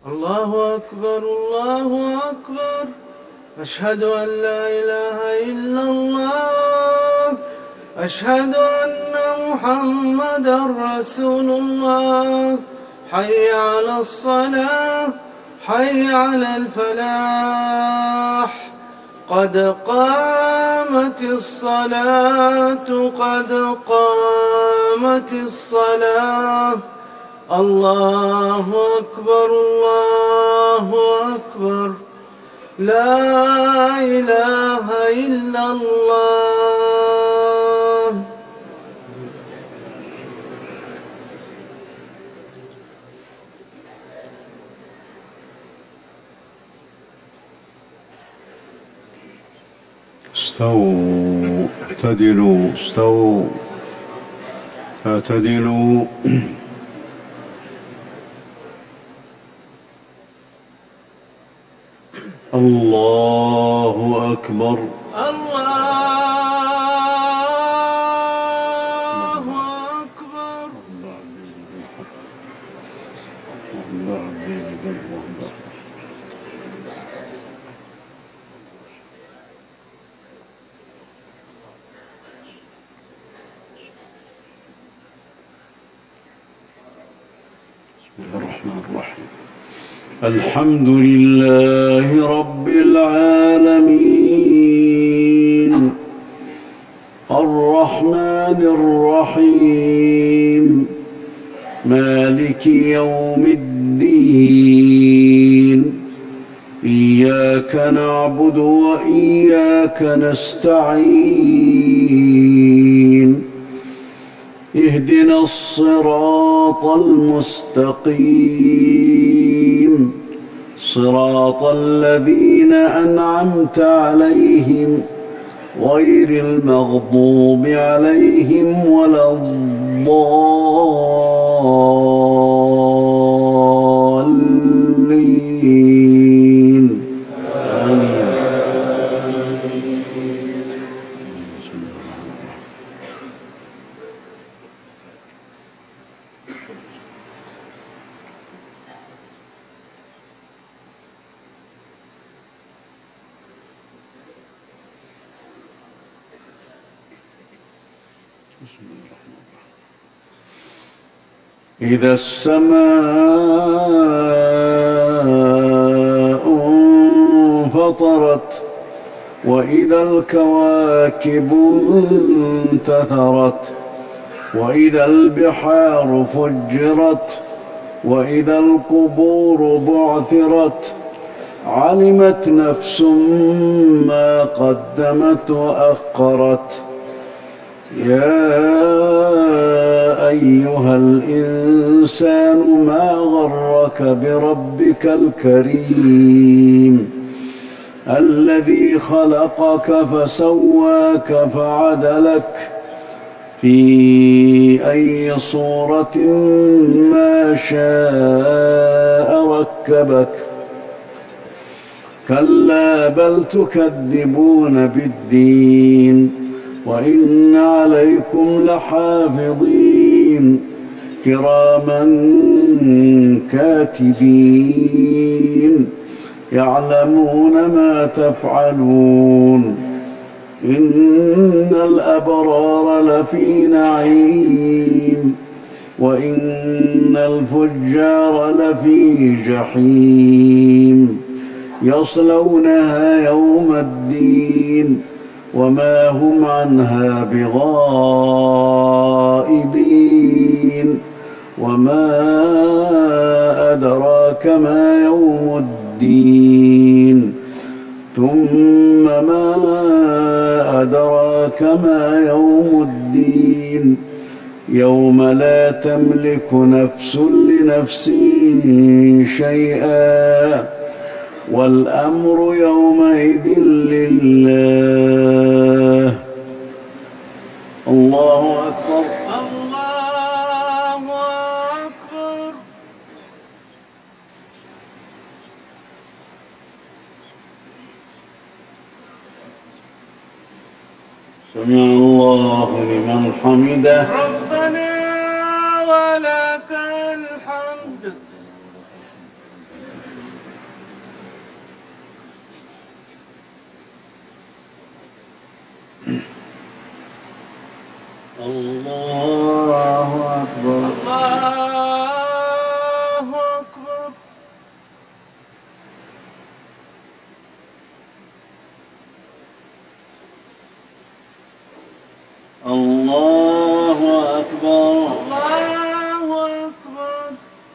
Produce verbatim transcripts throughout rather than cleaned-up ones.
الله أكبر الله أكبر. أشهد أن لا إله إلا الله. أشهد أن محمدا رسول الله. حي على الصلاة، حي على الفلاح. قد قامت الصلاة، قد قامت الصلاة. الله أكبر الله أكبر. لا إله إلا الله. استووا اعتدلوا استووا اعتدلوا. الله أكبر الله أكبر. بسم الله الرحمن الرحيم. الحمد لله رب العالمين الرحمن الرحيم مالك يوم الدين. إياك نعبد وإياك نستعين. اهدنا الصراط المستقيم صراط الذين أنعمت عليهم غير المغضوب عليهم ولا الضالين. آمين. إذا السماء انفطرت وإذا الكواكب انتثرت وإذا البحار فجرت وإذا القبور بعثرت علمت نفس ما قدمت وأخرت. يا أيها الإنسان ما غرك بربك الكريم الذي خلقك فسواك فعدلك في أي صورة ما شاء ركبك. كلا بل تكذبون بالدين وإن عليكم لحافظين كراما كاتبين يعلمون ما تفعلون. إن الأبرار لفي نعيم وإن الفجار لفي جحيم يصلونها يوم الدين وما هم عنها بغائبين. وما أدراك ما يوم الدين ثم ما أدراك ما يوم الدين يوم لا تملك نفس لنفس شيئا والأمر يومئذ لله. الله أكبر الله أكبر. سمع الله لمن حمده. ربنا ولك الحمد. الله أكبر. الله أكبر. الله أكبر. الله أكبر.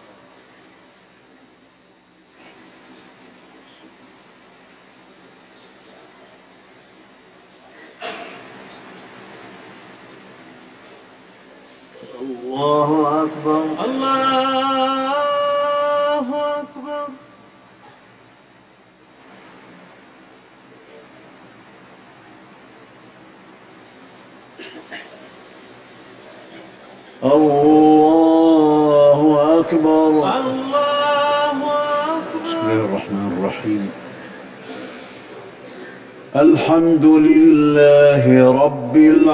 الله أكبر. الله أكبر. الله أكبر. الله بسم أكبر. الله الرحمن الرحيم. الحمد لله رب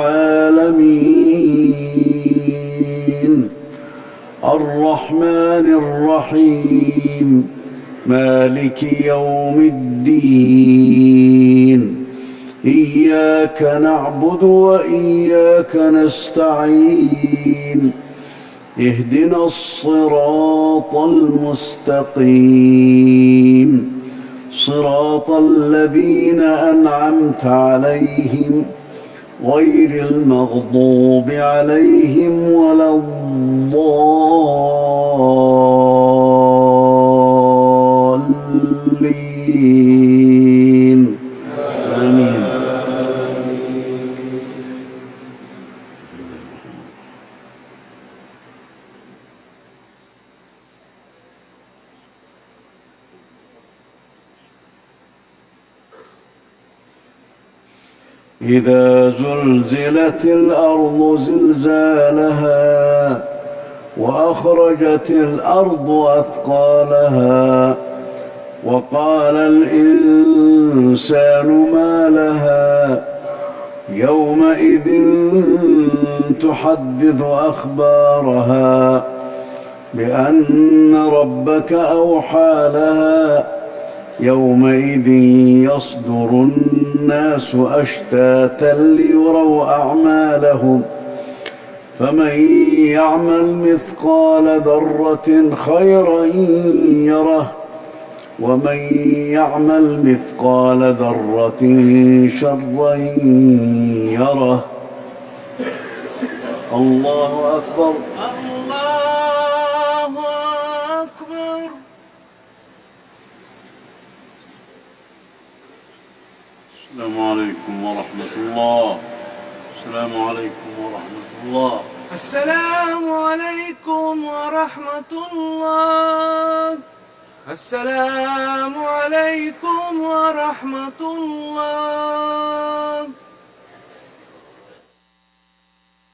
العالمين الرحمن الرحيم مالك يوم الدين إياك نعبد وإياك نستعين اهدنا الصراط المستقيم صراط الذين أنعمت عليهم غير المغضوب عليهم ولا الضالين آمين. إذا زلزلت الأرض زلزالها وأخرجت الأرض أثقالها وقال الإنسان ما لها يومئذ تحدث أخبارها بأن ربك أوحى لها يومئذ يصدر الناس أشتاتا ليروا أعمالهم فمن يعمل مثقال ذرة خيرا يره ومن يعمل مثقال ذرة شرا يره. الله أكبر. الله أكبر. السلام عليكم ورحمة الله. السلام عليكم ورحمة الله. السلام عليكم ورحمة الله. السلام عليكم ورحمة الله.